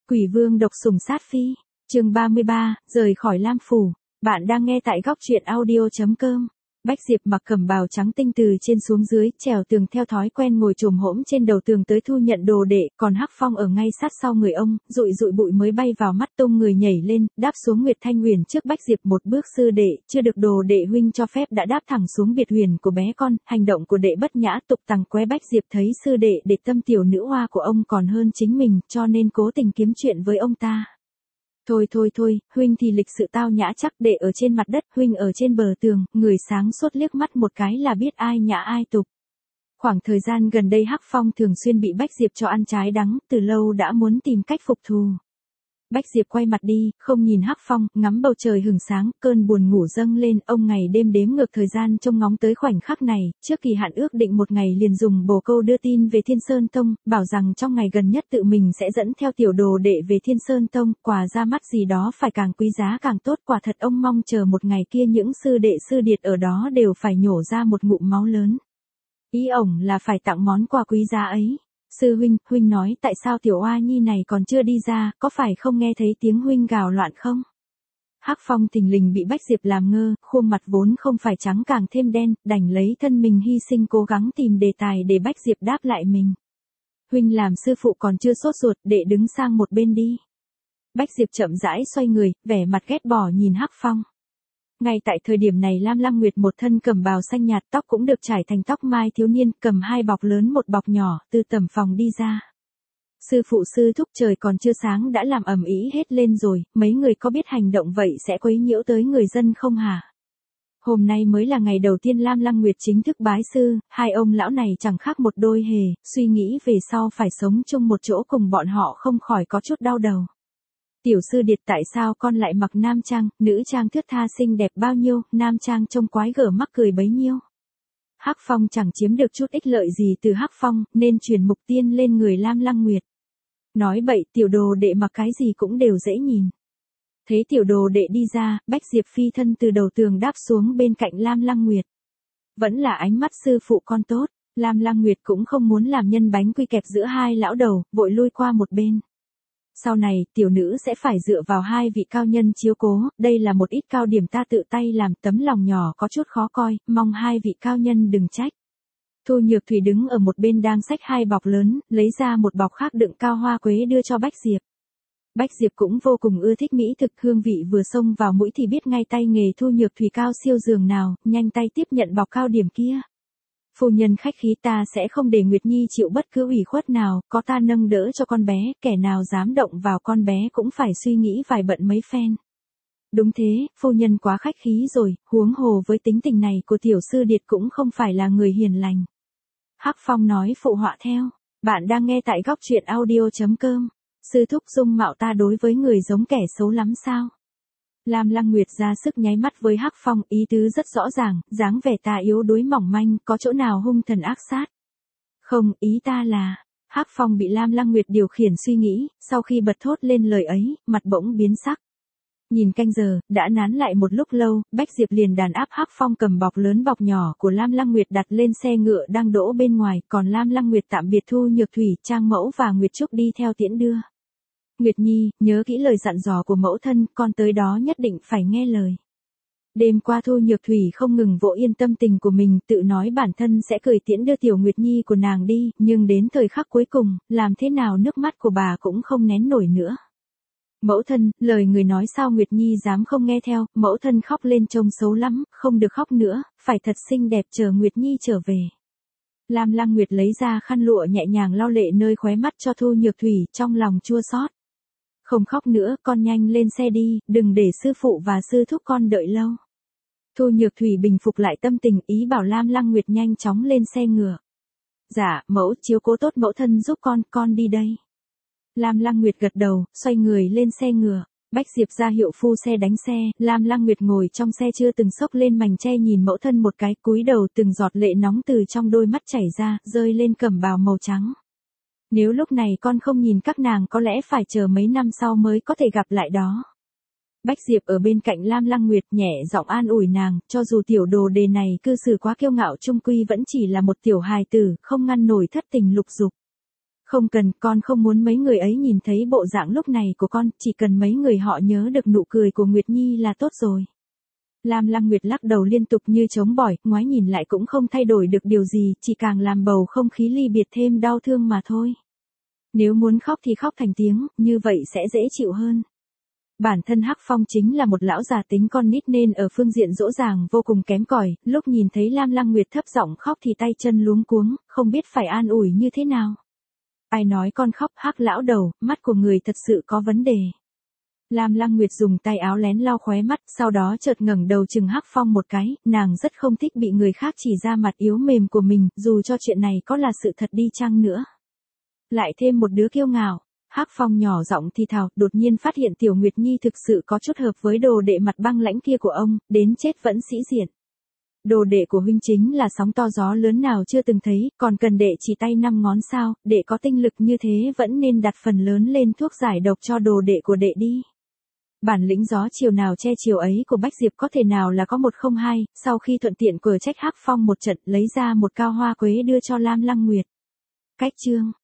Quỷ vương độc sủng sát phi, chương 33, rời khỏi Lam Phủ. Bạn đang nghe tại góc truyện audio.com. Bách Diệp mặc cẩm bào trắng tinh từ trên xuống dưới, trèo tường theo thói quen ngồi chồm hổm trên đầu tường tới thu nhận đồ đệ, còn Hắc Phong ở ngay sát sau người ông, dụi dụi bụi mới bay vào mắt tung người nhảy lên, đáp xuống Nguyệt Thanh Huyền trước Bách Diệp một bước. Sư đệ, chưa được đồ đệ huynh cho phép đã đáp thẳng xuống biệt huyền của bé con, hành động của đệ bất nhã tục tằng qué. Bách Diệp thấy sư đệ để tâm tiểu nữ hoa của ông còn hơn chính mình, cho nên cố tình kiếm chuyện với ông ta. Thôi, huynh thì lịch sự tao nhã chắc, đệ ở trên mặt đất, huynh ở trên bờ tường, người sáng suốt liếc mắt một cái là biết ai nhã ai tục. Khoảng thời gian gần đây Hắc Phong thường xuyên bị Bách Diệp cho ăn trái đắng, từ lâu đã muốn tìm cách phục thù. Bách Diệp quay mặt đi, không nhìn Hắc Phong, ngắm bầu trời hừng sáng, cơn buồn ngủ dâng lên, ông ngày đêm đếm ngược thời gian trông ngóng tới khoảnh khắc này, trước kỳ hạn ước định một ngày liền dùng bồ câu đưa tin về Thiên Sơn Tông, bảo rằng trong ngày gần nhất tự mình sẽ dẫn theo tiểu đồ đệ về Thiên Sơn Tông, quà ra mắt gì đó phải càng quý giá càng tốt. Quả thật ông mong chờ một ngày kia những sư đệ sư điệt ở đó đều phải nhổ ra một ngụm máu lớn. Ý ổng là phải tặng món quà quý giá ấy. Sư huynh nói tại sao tiểu oa nhi này còn chưa đi ra, có phải không nghe thấy tiếng huynh gào loạn không? Hắc Phong thình lình bị Bách Diệp làm ngơ, khuôn mặt vốn không phải trắng càng thêm đen, đành lấy thân mình hy sinh cố gắng tìm đề tài để Bách Diệp đáp lại mình. Huynh làm sư phụ còn chưa sốt ruột, đệ đứng sang một bên đi. Bách Diệp chậm rãi xoay người, vẻ mặt ghét bỏ nhìn Hắc Phong. Ngay tại thời điểm này Lam Lăng Nguyệt một thân cẩm bào xanh nhạt, tóc cũng được trải thành tóc mai thiếu niên, cầm hai bọc lớn một bọc nhỏ, từ tầm phòng đi ra. Sư phụ sư thúc, trời còn chưa sáng đã làm ầm ĩ hết lên rồi, mấy người có biết hành động vậy sẽ quấy nhiễu tới người dân không hả? Hôm nay mới là ngày đầu tiên Lam Lăng Nguyệt chính thức bái sư, hai ông lão này chẳng khác một đôi hề, suy nghĩ về sau phải sống chung một chỗ cùng bọn họ không khỏi có chút đau đầu. Tiểu sư điệt, tại sao con lại mặc nam trang, nữ trang thướt tha xinh đẹp bao nhiêu, nam trang trông quái gở mắc cười bấy nhiêu. Hắc Phong chẳng chiếm được chút ích lợi gì từ Hắc Phong, nên truyền mục tiên lên người Lam Lăng Nguyệt. Nói bậy, tiểu đồ đệ mặc cái gì cũng đều dễ nhìn. Thấy tiểu đồ đệ đi ra, Bách Diệp phi thân từ đầu tường đáp xuống bên cạnh Lam Lăng Nguyệt. Vẫn là ánh mắt sư phụ con tốt, Lam Lăng Nguyệt cũng không muốn làm nhân bánh quy kẹp giữa hai lão đầu, vội lui qua một bên. Sau này, tiểu nữ sẽ phải dựa vào hai vị cao nhân chiếu cố, đây là một ít cao điểm ta tự tay làm, tấm lòng nhỏ có chút khó coi, mong hai vị cao nhân đừng trách. Thu Nhược Thủy đứng ở một bên đang xách hai bọc lớn, lấy ra một bọc khác đựng cao hoa quế đưa cho Bách Diệp. Bách Diệp cũng vô cùng ưa thích mỹ thực, hương vị vừa xông vào mũi thì biết ngay tay nghề Thu Nhược Thủy cao siêu giường nào, nhanh tay tiếp nhận bọc cao điểm kia. Phu nhân khách khí, ta sẽ không để Nguyệt Nhi chịu bất cứ ủy khuất nào, có ta nâng đỡ cho con bé, kẻ nào dám động vào con bé cũng phải suy nghĩ vài bận mấy phen. Đúng thế, phu nhân quá khách khí rồi, huống hồ với tính tình này của tiểu sư điệt cũng không phải là người hiền lành. Hắc Phong nói phụ họa theo, bạn đang nghe tại góc truyện audio.com. Sư thúc, dung mạo ta đối với người giống kẻ xấu lắm sao? Lam Lăng Nguyệt ra sức nháy mắt với Hắc Phong, ý tứ rất rõ ràng, dáng vẻ ta yếu đuối mỏng manh, có chỗ nào hung thần ác sát? Không, ý ta là... Hắc Phong bị Lam Lăng Nguyệt điều khiển suy nghĩ, sau khi bật thốt lên lời ấy, mặt bỗng biến sắc. Nhìn canh giờ, đã nán lại một lúc lâu, Bách Diệp liền đàn áp Hắc Phong cầm bọc lớn bọc nhỏ của Lam Lăng Nguyệt đặt lên xe ngựa đang đỗ bên ngoài, còn Lam Lăng Nguyệt tạm biệt Thu Nhược Thủy, Trang Mẫu và Nguyệt Trúc đi theo tiễn đưa. Nguyệt Nhi, nhớ kỹ lời dặn dò của mẫu thân, con tới đó nhất định phải nghe lời. Đêm qua Thu Nhược Thủy không ngừng vỗ yên tâm tình của mình, tự nói bản thân sẽ cười tiễn đưa tiểu Nguyệt Nhi của nàng đi, nhưng đến thời khắc cuối cùng, làm thế nào nước mắt của bà cũng không nén nổi nữa. Mẫu thân, lời người nói sao Nguyệt Nhi dám không nghe theo, mẫu thân khóc lên trông xấu lắm, không được khóc nữa, phải thật xinh đẹp chờ Nguyệt Nhi trở về. Lam Lăng Nguyệt lấy ra khăn lụa nhẹ nhàng lau lệ nơi khóe mắt cho Thu Nhược Thủy, trong lòng chua xót. Không khóc nữa, con nhanh lên xe đi, đừng để sư phụ và sư thúc con đợi lâu. Thu Nhược Thủy bình phục lại tâm tình, ý bảo Lam Lăng Nguyệt nhanh chóng lên xe ngựa. Dạ, mẫu, chiếu cố tốt mẫu thân giúp con đi đây. Lam Lăng Nguyệt gật đầu, xoay người lên xe ngựa. Bách Diệp ra hiệu phu xe đánh xe, Lam Lăng Nguyệt ngồi trong xe chưa từng xốc lên mành che nhìn mẫu thân một cái, cúi đầu từng giọt lệ nóng từ trong đôi mắt chảy ra, rơi lên cẩm bào màu trắng. Nếu lúc này con không nhìn các nàng có lẽ phải chờ mấy năm sau mới có thể gặp lại đó. Bách Diệp ở bên cạnh Lam Lăng Nguyệt nhẹ giọng an ủi nàng, cho dù tiểu đồ đề này cư xử quá kiêu ngạo trung quy vẫn chỉ là một tiểu hài tử, không ngăn nổi thất tình lục dục. Không cần, con không muốn mấy người ấy nhìn thấy bộ dạng lúc này của con, chỉ cần mấy người họ nhớ được nụ cười của Nguyệt Nhi là tốt rồi. Lam Lăng Nguyệt lắc đầu liên tục như chống bỏi, ngoái nhìn lại cũng không thay đổi được điều gì, chỉ càng làm bầu không khí ly biệt thêm đau thương mà thôi. Nếu muốn khóc thì khóc thành tiếng, như vậy sẽ dễ chịu hơn. Bản thân Hắc Phong chính là một lão già tính con nít nên ở phương diện dỗ dàng vô cùng kém cỏi, lúc nhìn thấy Lam Lăng Nguyệt thấp giọng khóc thì tay chân luống cuống, không biết phải an ủi như thế nào. Ai nói con khóc? Hắc lão đầu, mắt của người thật sự có vấn đề. Lam Lăng Nguyệt dùng tay áo lén lau khóe mắt, sau đó chợt ngẩng đầu chừng Hắc Phong một cái, nàng rất không thích bị người khác chỉ ra mặt yếu mềm của mình, dù cho chuyện này có là sự thật đi chăng nữa. Lại thêm một đứa kiêu ngạo. Hắc Phong nhỏ giọng thì thào, đột nhiên phát hiện Tiểu Nguyệt Nhi thực sự có chút hợp với đồ đệ mặt băng lãnh kia của ông, đến chết vẫn sĩ diện. Đồ đệ của huynh chính là sóng to gió lớn nào chưa từng thấy, còn cần đệ chỉ tay 5 ngón sao, đệ có tinh lực như thế vẫn nên đặt phần lớn lên thuốc giải độc cho đồ đệ của đệ đi. Bản lĩnh gió chiều nào che chiều ấy của Bách Diệp có thể nào là có 102, sau khi thuận tiện cờ trách Hắc Phong một trận lấy ra một cao hoa quế đưa cho Lam Lăng Nguyệt. Cách chương